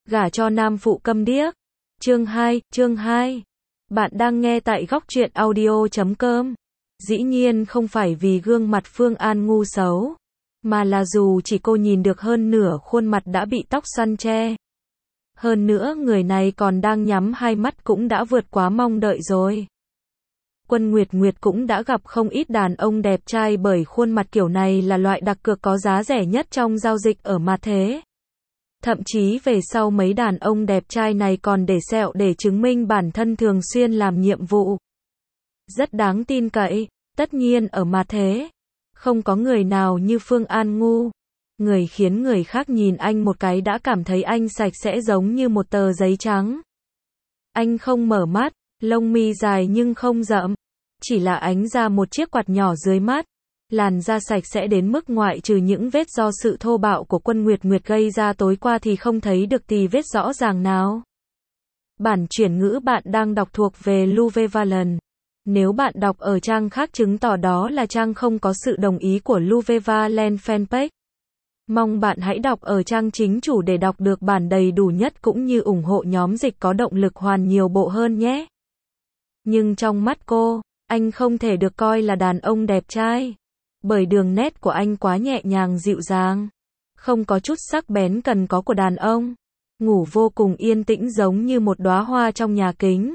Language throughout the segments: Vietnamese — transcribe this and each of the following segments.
Gả cho nam phụ câm điếc. Chương 2. Bạn đang nghe tại góc truyện audio.com. Dĩ nhiên không phải vì gương mặt Phương An ngu xấu, mà là dù chỉ cô nhìn được hơn nửa khuôn mặt đã bị tóc xoăn che. Hơn nữa người này còn đang nhắm hai mắt cũng đã vượt quá mong đợi rồi. Quân Nguyệt Nguyệt cũng đã gặp không ít đàn ông đẹp trai bởi khuôn mặt kiểu này là loại đặt cược có giá rẻ nhất trong giao dịch ở mặt thế. Thậm chí về sau mấy đàn ông đẹp trai này còn để sẹo để chứng minh bản thân thường xuyên làm nhiệm vụ. Rất đáng tin cậy, tất nhiên ở mặt thế, không có người nào như Phương An ngu. Người khiến người khác nhìn anh một cái đã cảm thấy anh sạch sẽ giống như một tờ giấy trắng. Anh không mở mắt, lông mi dài nhưng không rậm, chỉ là ánh ra một chiếc quạt nhỏ dưới mắt. Làn da sạch sẽ đến mức ngoại trừ những vết do sự thô bạo của Quân Nguyệt Nguyệt gây ra tối qua thì không thấy được tì vết rõ ràng nào. Bản chuyển ngữ bạn đang đọc thuộc về Luvevalent. Nếu bạn đọc ở trang khác chứng tỏ đó là trang không có sự đồng ý của Luvevalent fanpage. Mong bạn hãy đọc ở trang chính chủ để đọc được bản đầy đủ nhất cũng như ủng hộ nhóm dịch có động lực hoàn nhiều bộ hơn nhé. Nhưng trong mắt cô, anh không thể được coi là đàn ông đẹp trai. Bởi đường nét của anh quá nhẹ nhàng dịu dàng, không có chút sắc bén cần có của đàn ông. Ngủ vô cùng yên tĩnh giống như một đóa hoa trong nhà kính.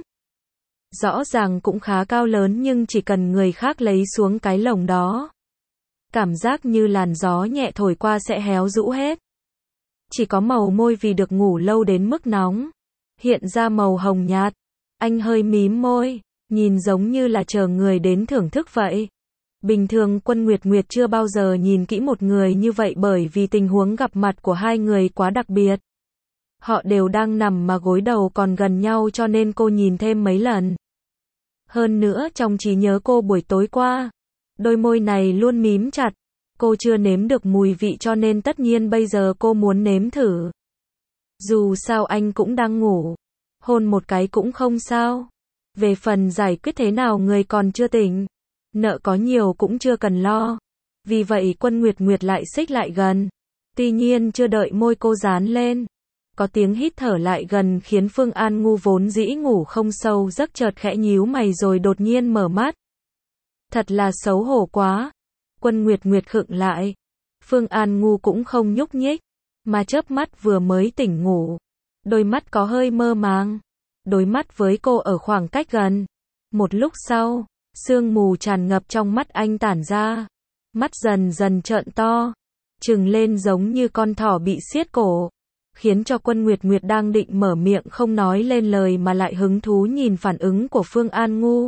Rõ ràng cũng khá cao lớn nhưng chỉ cần người khác lấy xuống cái lồng đó, cảm giác như làn gió nhẹ thổi qua sẽ héo rũ hết. Chỉ có màu môi vì được ngủ lâu đến mức nóng, hiện ra màu hồng nhạt. Anh hơi mím môi, nhìn giống như là chờ người đến thưởng thức vậy. Bình thường Quân Nguyệt Nguyệt chưa bao giờ nhìn kỹ một người như vậy bởi vì tình huống gặp mặt của hai người quá đặc biệt. Họ đều đang nằm mà gối đầu còn gần nhau cho nên cô nhìn thêm mấy lần. Hơn nữa trong trí nhớ cô buổi tối qua, đôi môi này luôn mím chặt. Cô chưa nếm được mùi vị cho nên tất nhiên bây giờ cô muốn nếm thử. Dù sao anh cũng đang ngủ, hôn một cái cũng không sao. Về phần giải quyết thế nào người còn chưa tỉnh. Nợ có nhiều cũng chưa cần lo. Vì vậy Quân Nguyệt Nguyệt lại xích lại gần. Tuy nhiên chưa đợi môi cô dán lên, có tiếng hít thở lại gần khiến Phương An ngu vốn dĩ ngủ không sâu giấc chợt khẽ nhíu mày rồi đột nhiên mở mắt. Thật là xấu hổ quá. Quân Nguyệt Nguyệt khựng lại. Phương An ngu cũng không nhúc nhích, mà chớp mắt vừa mới tỉnh ngủ. Đôi mắt có hơi mơ màng. Đối mắt với cô ở khoảng cách gần. Một lúc sau, sương mù tràn ngập trong mắt anh tản ra. Mắt dần dần trợn to, trừng lên giống như con thỏ bị siết cổ. Khiến cho Quân Nguyệt Nguyệt đang định mở miệng không nói lên lời mà lại hứng thú nhìn phản ứng của Phương An ngu.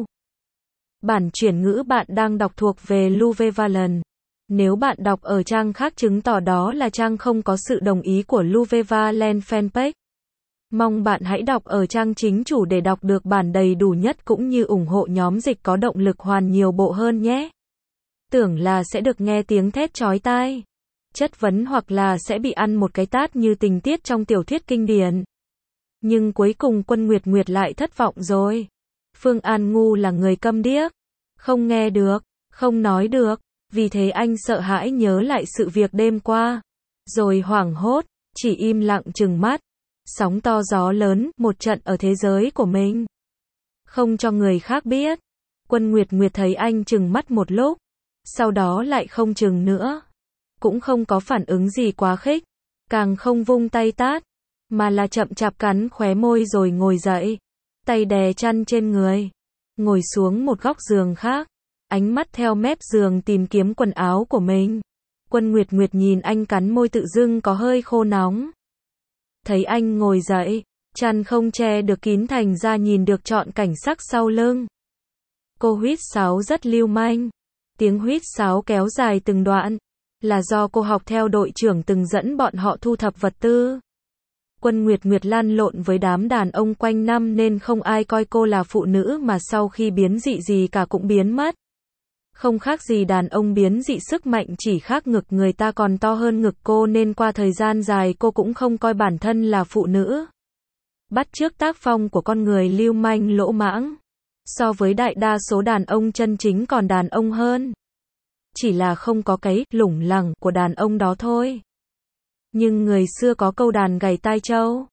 Bản chuyển ngữ bạn đang đọc thuộc về Luvevalent. Nếu bạn đọc ở trang khác chứng tỏ đó là trang không có sự đồng ý của Luvevalent fanpage. Mong bạn hãy đọc ở trang chính chủ để đọc được bản đầy đủ nhất cũng như ủng hộ nhóm dịch có động lực hoàn nhiều bộ hơn nhé. Tưởng là sẽ được nghe tiếng thét chói tai, chất vấn hoặc là sẽ bị ăn một cái tát như tình tiết trong tiểu thuyết kinh điển. Nhưng cuối cùng Quân Nguyệt Nguyệt lại thất vọng rồi. Phương An ngu là người câm điếc, không nghe được, không nói được, vì thế anh sợ hãi nhớ lại sự việc đêm qua. Rồi hoảng hốt, chỉ im lặng trừng mắt. Sóng to gió lớn, một trận ở thế giới của mình. Không cho người khác biết. Quân Nguyệt Nguyệt thấy anh trừng mắt một lúc, sau đó lại không trừng nữa. Cũng không có phản ứng gì quá khích, càng không vung tay tát, mà là chậm chạp cắn khóe môi rồi ngồi dậy. Tay đè chăn trên người, ngồi xuống một góc giường khác, ánh mắt theo mép giường tìm kiếm quần áo của mình. Quân Nguyệt Nguyệt nhìn anh cắn môi tự dưng có hơi khô nóng. Thấy anh ngồi dậy, chăn không che được kín thành ra nhìn được trọn cảnh sắc sau lưng. Cô huýt sáo rất lưu manh. Tiếng huýt sáo kéo dài từng đoạn, là do cô học theo đội trưởng từng dẫn bọn họ thu thập vật tư. Quân Nguyệt Nguyệt lăn lộn với đám đàn ông quanh năm nên không ai coi cô là phụ nữ mà sau khi biến dị gì cả cũng biến mất. Không khác gì đàn ông biến dị sức mạnh chỉ khác ngực người ta còn to hơn ngực cô nên qua thời gian dài cô cũng không coi bản thân là phụ nữ. Bắt chước tác phong của con người lưu manh lỗ mãng. So với đại đa số đàn ông chân chính còn đàn ông hơn. Chỉ là không có cái lủng lẳng của đàn ông đó thôi. Nhưng người xưa có câu đàn gảy tai trâu.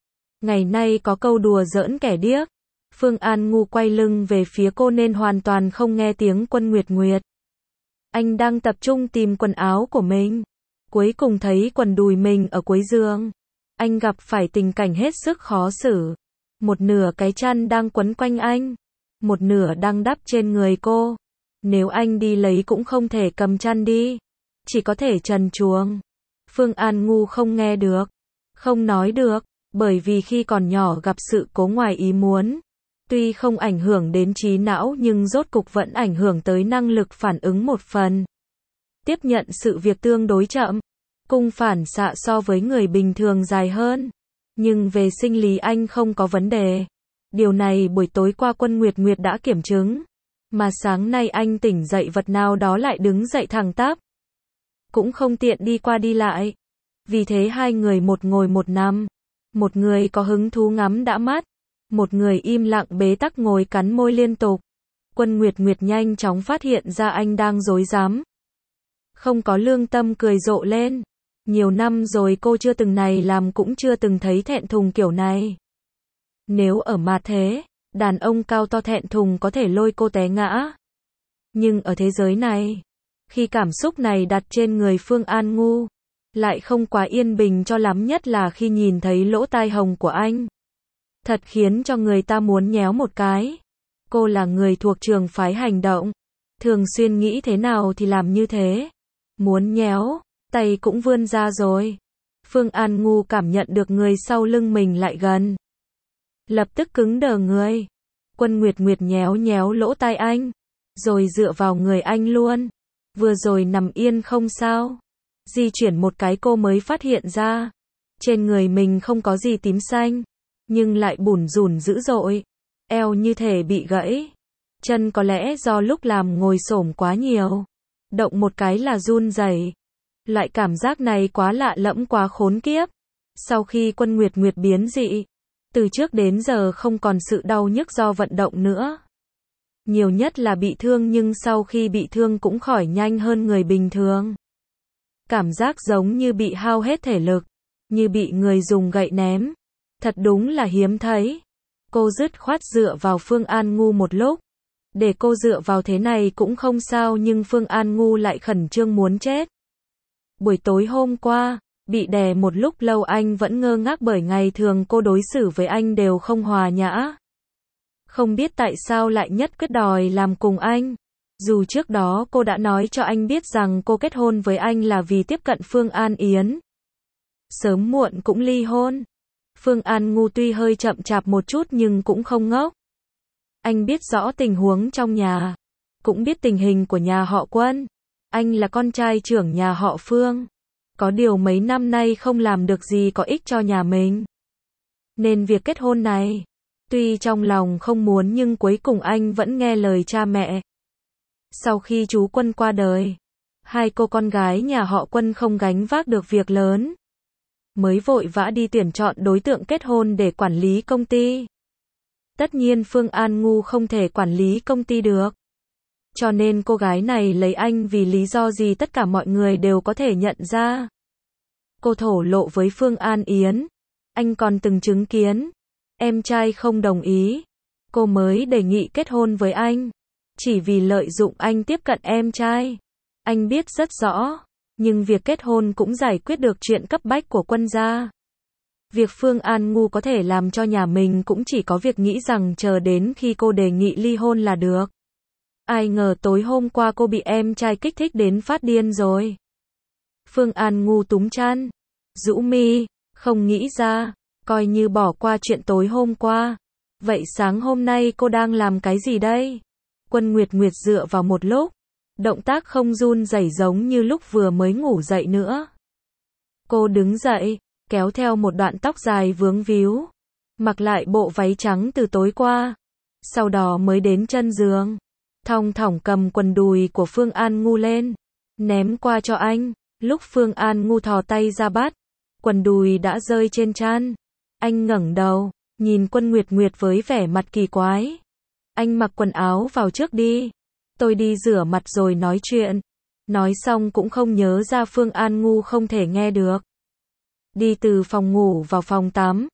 Ngày nay có câu đùa giỡn kẻ điếc. Phương An Ngu quay lưng về phía cô nên hoàn toàn không nghe tiếng Quân Nguyệt Nguyệt. Anh đang tập trung tìm quần áo của mình. Cuối cùng thấy quần đùi mình ở cuối giường. Anh gặp phải tình cảnh hết sức khó xử. Một nửa cái chăn đang quấn quanh anh, một nửa đang đắp trên người cô. Nếu anh đi lấy cũng không thể cầm chăn đi, chỉ có thể trần truồng. Phương An Ngu không nghe được, không nói được, bởi vì khi còn nhỏ gặp sự cố ngoài ý muốn. Tuy không ảnh hưởng đến trí não nhưng rốt cục vẫn ảnh hưởng tới năng lực phản ứng một phần. Tiếp nhận sự việc tương đối chậm. Cung phản xạ so với người bình thường dài hơn. Nhưng về sinh lý anh không có vấn đề. Điều này buổi tối qua Quân Nguyệt Nguyệt đã kiểm chứng. Mà sáng nay anh tỉnh dậy vật nào đó lại đứng dậy thẳng tắp. Cũng không tiện đi qua đi lại. Vì thế hai người một ngồi một nằm. Một người có hứng thú ngắm đã mắt. Một người im lặng bế tắc ngồi cắn môi liên tục. Quân Nguyệt Nguyệt nhanh chóng phát hiện ra anh đang rối rắm. Không có lương tâm cười rộ lên. Nhiều năm rồi cô chưa từng này làm cũng chưa từng thấy thẹn thùng kiểu này. Nếu ở mặt thế, đàn ông cao to thẹn thùng có thể lôi cô té ngã. Nhưng ở thế giới này, khi cảm xúc này đặt trên người Phương An Ngu, lại không quá yên bình cho lắm, nhất là khi nhìn thấy lỗ tai hồng của anh. Thật khiến cho người ta muốn nhéo một cái. Cô là người thuộc trường phái hành động, thường xuyên nghĩ thế nào thì làm như thế. Muốn nhéo, tay cũng vươn ra rồi. Phương An Ngu cảm nhận được người sau lưng mình lại gần. Lập tức cứng đờ người. Quân Nguyệt Nguyệt nhéo nhéo lỗ tai anh, rồi dựa vào người anh luôn. Vừa rồi nằm yên không sao. Di chuyển một cái cô mới phát hiện ra. Trên người mình không có gì tím xanh, nhưng lại bủn rủn dữ dội. Eo như thể bị gãy. Chân có lẽ do lúc làm ngồi xổm quá nhiều. Động một cái là run rẩy. Loại cảm giác này quá lạ lẫm, quá khốn kiếp. Sau khi Quân Nguyệt Nguyệt biến dị, từ trước đến giờ không còn sự đau nhức do vận động nữa. Nhiều nhất là bị thương, nhưng sau khi bị thương cũng khỏi nhanh hơn người bình thường. Cảm giác giống như bị hao hết thể lực, như bị người dùng gậy ném. Thật đúng là hiếm thấy. Cô dứt khoát dựa vào Phương An Ngu một lúc. Để cô dựa vào thế này cũng không sao, nhưng Phương An Ngu lại khẩn trương muốn chết. Buổi tối hôm qua, bị đè một lúc lâu anh vẫn ngơ ngác, bởi ngày thường cô đối xử với anh đều không hòa nhã. Không biết tại sao lại nhất quyết đòi làm cùng anh. Dù trước đó cô đã nói cho anh biết rằng cô kết hôn với anh là vì tiếp cận Phương An Yến. Sớm muộn cũng ly hôn. Phương An Ngu tuy hơi chậm chạp một chút nhưng cũng không ngốc. Anh biết rõ tình huống trong nhà, cũng biết tình hình của nhà họ Quân. Anh là con trai trưởng nhà họ Phương. Có điều mấy năm nay không làm được gì có ích cho nhà mình. Nên việc kết hôn này, tuy trong lòng không muốn nhưng cuối cùng anh vẫn nghe lời cha mẹ. Sau khi chú Quân qua đời, hai cô con gái nhà họ Quân không gánh vác được việc lớn, mới vội vã đi tuyển chọn đối tượng kết hôn để quản lý công ty. Tất nhiên Phương An Ngu không thể quản lý công ty được. Cho nên cô gái này lấy anh vì lý do gì tất cả mọi người đều có thể nhận ra. Cô thổ lộ với Phương An Yến. Anh còn từng chứng kiến. Em trai không đồng ý. Cô mới đề nghị kết hôn với anh. Chỉ vì lợi dụng anh tiếp cận em trai. Anh biết rất rõ. Nhưng việc kết hôn cũng giải quyết được chuyện cấp bách của Quân gia. Việc Phương An Ngu có thể làm cho nhà mình cũng chỉ có việc nghĩ rằng chờ đến khi cô đề nghị ly hôn là được. Ai ngờ tối hôm qua cô bị em trai kích thích đến phát điên rồi. Phương An Ngu túm chăn, rũ mi, không nghĩ ra, coi như bỏ qua chuyện tối hôm qua. Vậy sáng hôm nay cô đang làm cái gì đây? Quân Nguyệt Nguyệt dựa vào một lúc, động tác không run rẩy giống như lúc vừa mới ngủ dậy nữa. Cô đứng dậy, kéo theo một đoạn tóc dài vướng víu, mặc lại bộ váy trắng từ tối qua, sau đó mới đến chân giường. Thong thỏng cầm quần đùi của Phương An Ngu lên, ném qua cho anh. Lúc Phương An Ngu thò tay ra bắt, quần đùi đã rơi trên chăn. Anh ngẩng đầu, nhìn Quân Nguyệt Nguyệt với vẻ mặt kỳ quái. Anh mặc quần áo vào trước đi. Tôi đi rửa mặt rồi nói chuyện. Nói xong cũng không nhớ ra Phương An Ngu không thể nghe được. Đi từ phòng ngủ vào phòng tắm.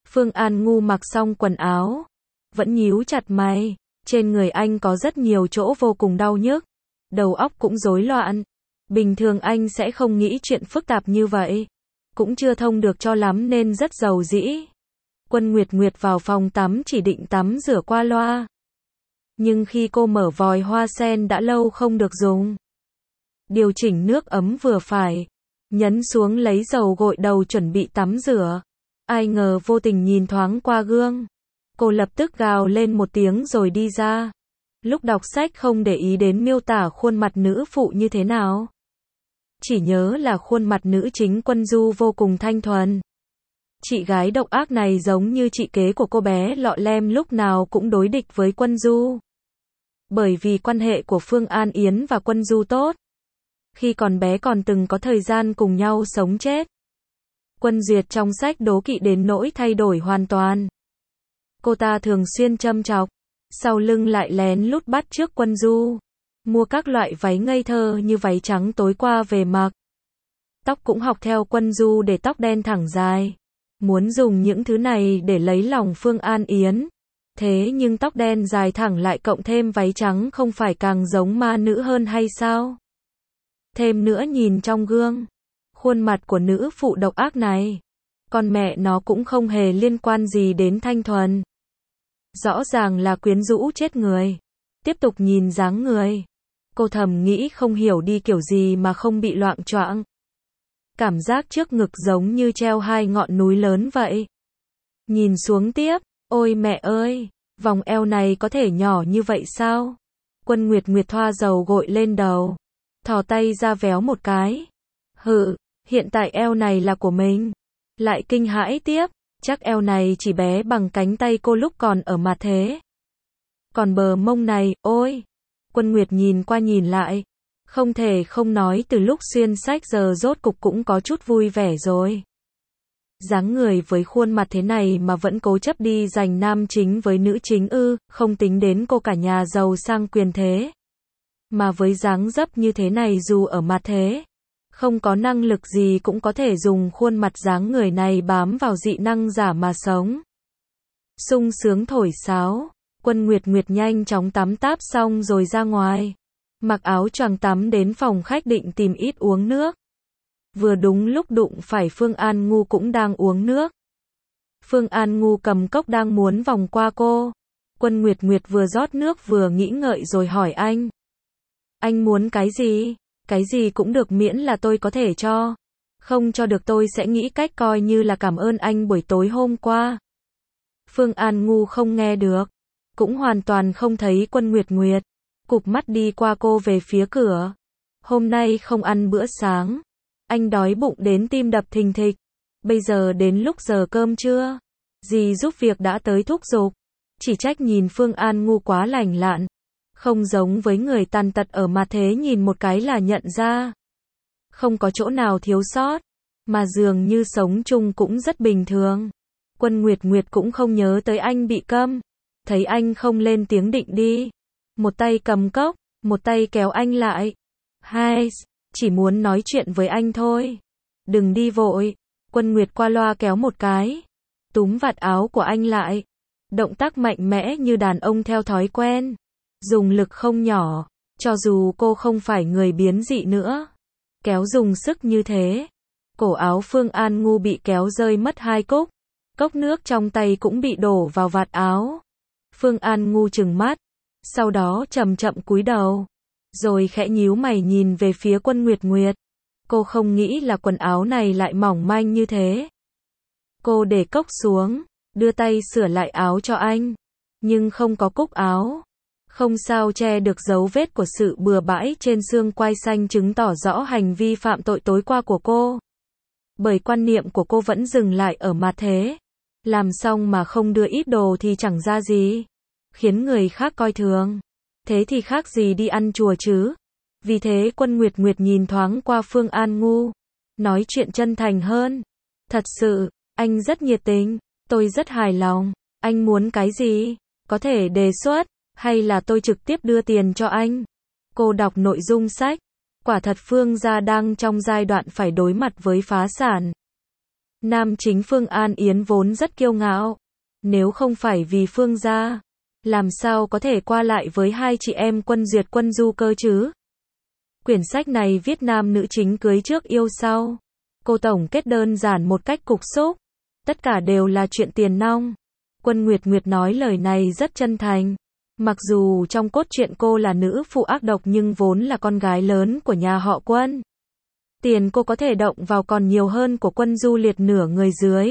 Phương An Ngu mặc xong quần áo, vẫn nhíu chặt mày, trên người anh có rất nhiều chỗ vô cùng đau nhức, đầu óc cũng rối loạn. Bình thường anh sẽ không nghĩ chuyện phức tạp như vậy, cũng chưa thông được cho lắm nên rất dầu dĩ. Quân Nguyệt Nguyệt vào phòng tắm chỉ định tắm rửa qua loa. Nhưng khi cô mở vòi hoa sen đã lâu không được dùng, điều chỉnh nước ấm vừa phải, nhấn xuống lấy dầu gội đầu chuẩn bị tắm rửa. Ai ngờ vô tình nhìn thoáng qua gương, cô lập tức gào lên một tiếng rồi đi ra. Lúc đọc sách không để ý đến miêu tả khuôn mặt nữ phụ như thế nào, chỉ nhớ là khuôn mặt nữ chính Quân Du vô cùng thanh thuần. Chị gái độc ác này giống như chị kế của cô bé Lọ Lem lúc nào cũng đối địch với Quân Du. Bởi vì quan hệ của Phương An Yến và Quân Du tốt, khi còn bé còn từng có thời gian cùng nhau sống chết. Quân Duyệt trong sách đố kỵ đến nỗi thay đổi hoàn toàn. Cô ta thường xuyên châm chọc, sau lưng lại lén lút bắt chước Quân Du, mua các loại váy ngây thơ như váy trắng tối qua về mặc. Tóc cũng học theo Quân Du để tóc đen thẳng dài, muốn dùng những thứ này để lấy lòng Phương An Yến. Thế nhưng tóc đen dài thẳng lại cộng thêm váy trắng không phải càng giống ma nữ hơn hay sao? Thêm nữa nhìn trong gương, khuôn mặt của nữ phụ độc ác này, con mẹ nó cũng không hề liên quan gì đến thanh thuần. Rõ ràng là quyến rũ chết người. Tiếp tục nhìn dáng người, cô thầm nghĩ không hiểu đi kiểu gì mà không bị loạng choạng. Cảm giác trước ngực giống như treo hai ngọn núi lớn vậy. Nhìn xuống tiếp, ôi mẹ ơi, vòng eo này có thể nhỏ như vậy sao? Quân Nguyệt Nguyệt thoa dầu gội lên đầu, thò tay ra véo một cái. Hiện tại eo này là của mình. Lại kinh hãi tiếp, chắc eo này chỉ bé bằng cánh tay cô lúc còn ở mặt thế. Còn bờ mông này, ôi! Quân Nguyệt nhìn qua nhìn lại, không thể không nói từ lúc xuyên sách giờ rốt cục cũng có chút vui vẻ rồi. Dáng người với khuôn mặt thế này mà vẫn cố chấp đi giành nam chính với nữ chính ư, không tính đến cô cả nhà giàu sang quyền thế. Mà với dáng dấp như thế này dù ở mặt thế, không có năng lực gì cũng có thể dùng khuôn mặt dáng người này bám vào dị năng giả mà sống. Sung sướng thổi sáo, Quân Nguyệt Nguyệt nhanh chóng tắm táp xong rồi ra ngoài. Mặc áo choàng tắm đến phòng khách định tìm ít uống nước. Vừa đúng lúc đụng phải Phương An Ngu cũng đang uống nước. Phương An Ngu cầm cốc đang muốn vòng qua cô. Quân Nguyệt Nguyệt vừa rót nước vừa nghĩ ngợi rồi hỏi anh. Anh muốn cái gì? Cái gì cũng được miễn là tôi có thể cho. Không cho được tôi sẽ nghĩ cách coi như là cảm ơn anh buổi tối hôm qua. Phương An Ngu không nghe được, cũng hoàn toàn không thấy Quân Nguyệt Nguyệt, cụp mắt đi qua cô về phía cửa. Hôm nay không ăn bữa sáng, anh đói bụng đến tim đập thình thịch. Bây giờ đến lúc giờ cơm trưa, dì giúp việc đã tới thúc giục. Chỉ trách nhìn Phương An Ngu quá lành lặn, không giống với người tàn tật ở mặt thế nhìn một cái là nhận ra. Không có chỗ nào thiếu sót, mà dường như sống chung cũng rất bình thường. Quân Nguyệt Nguyệt cũng không nhớ tới anh bị câm, thấy anh không lên tiếng định đi. Một tay cầm cốc, một tay kéo anh lại. Hai, chỉ muốn nói chuyện với anh thôi. Đừng đi vội. Quân Nguyệt qua loa kéo một cái, túm vạt áo của anh lại. Động tác mạnh mẽ như đàn ông theo thói quen. Dùng lực không nhỏ, cho dù cô không phải người biến dị nữa. Kéo dùng sức như thế. Cổ áo Phương An Ngu bị kéo rơi mất hai cúc. Cốc nước trong tay cũng bị đổ vào vạt áo. Phương An Ngu trừng mắt, sau đó chậm chậm cúi đầu, rồi khẽ nhíu mày nhìn về phía Quân Nguyệt Nguyệt. Cô không nghĩ là quần áo này lại mỏng manh như thế. Cô để cốc xuống, đưa tay sửa lại áo cho anh, nhưng không có cúc áo. Không sao che được dấu vết của sự bừa bãi trên xương quai xanh chứng tỏ rõ hành vi phạm tội tối qua của cô. Bởi quan niệm của cô vẫn dừng lại ở mặt thế. Làm xong mà không đưa ít đồ thì chẳng ra gì, khiến người khác coi thường. Thế thì khác gì đi ăn chùa chứ. Vì thế Quân Nguyệt Nguyệt nhìn thoáng qua Phương An Ngu, nói chuyện chân thành hơn. Thật sự, anh rất nhiệt tình, tôi rất hài lòng. Anh muốn cái gì? Có thể đề xuất, hay là tôi trực tiếp đưa tiền cho anh? Cô đọc nội dung sách. Quả thật Phương gia đang trong giai đoạn phải đối mặt với phá sản. Nam chính Phương An Yến vốn rất kiêu ngạo. Nếu không phải vì Phương gia, làm sao có thể qua lại với hai chị em Quân Duyệt Quân Du cơ chứ? Quyển sách này viết nam nữ chính cưới trước yêu sau. Cô tổng kết đơn giản một cách cục xúc. Tất cả đều là chuyện tiền nong. Quân Nguyệt Nguyệt nói lời này rất chân thành. Mặc dù trong cốt truyện cô là nữ phụ ác độc nhưng vốn là con gái lớn của nhà họ Quân. Tiền cô có thể động vào còn nhiều hơn của Quân Du liệt nửa người dưới.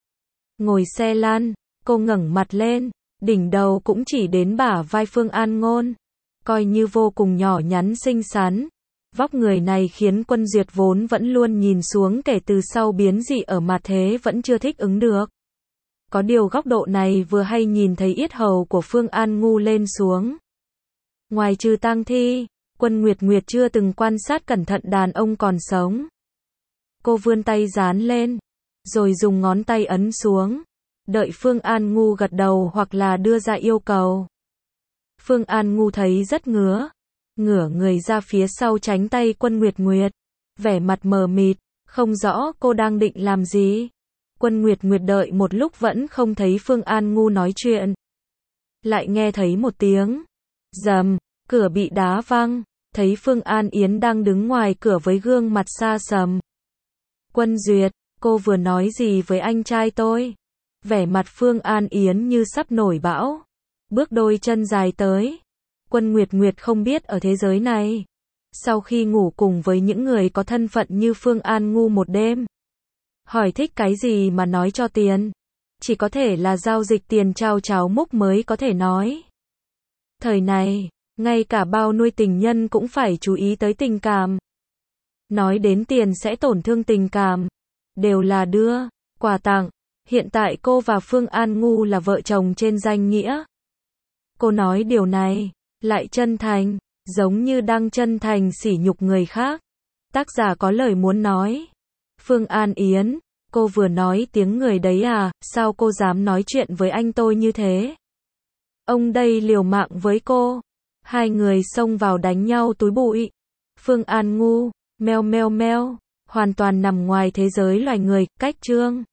Ngồi xe lăn, cô ngẩng mặt lên, đỉnh đầu cũng chỉ đến bả vai Phương An Ngôn. Coi như vô cùng nhỏ nhắn xinh xắn. Vóc người này khiến Quân Duyệt vốn vẫn luôn nhìn xuống kể từ sau biến dị ở mặt thế vẫn chưa thích ứng được. Có điều góc độ này vừa hay nhìn thấy yết hầu của Phương An Ngu lên xuống. Ngoài trừ tang thi, Quân Nguyệt Nguyệt chưa từng quan sát cẩn thận đàn ông còn sống. Cô vươn tay dán lên, rồi dùng ngón tay ấn xuống, đợi Phương An Ngu gật đầu hoặc là đưa ra yêu cầu. Phương An Ngu thấy rất ngứa người ra phía sau tránh tay Quân Nguyệt Nguyệt, vẻ mặt mờ mịt, không rõ cô đang định làm gì. Quân Nguyệt Nguyệt đợi một lúc vẫn không thấy Phương An Ngu nói chuyện. Lại nghe thấy một tiếng rầm, cửa bị đá văng, thấy Phương An Yến đang đứng ngoài cửa với gương mặt xa sầm. Quân Duyệt, cô vừa nói gì với anh trai tôi? Vẻ mặt Phương An Yến như sắp nổi bão, bước đôi chân dài tới. Quân Nguyệt Nguyệt không biết ở thế giới này, sau khi ngủ cùng với những người có thân phận như Phương An Ngu một đêm, hỏi thích cái gì mà nói cho tiền, chỉ có thể là giao dịch tiền trao cháo múc mới có thể nói. Thời này, ngay cả bao nuôi tình nhân cũng phải chú ý tới tình cảm. Nói đến tiền sẽ tổn thương tình cảm, đều là đưa, quà tặng. Hiện tại cô và Phương An Ngu là vợ chồng trên danh nghĩa. Cô nói điều này, lại chân thành, giống như đang chân thành sỉ nhục người khác. Tác giả có lời muốn nói. Phương An Yến, cô vừa nói tiếng người đấy à, sao cô dám nói chuyện với anh tôi như thế? Ông đây liều mạng với cô. Hai người xông vào đánh nhau túi bụi. Phương An Ngu, meo meo meo, hoàn toàn nằm ngoài thế giới loài người, cách chương.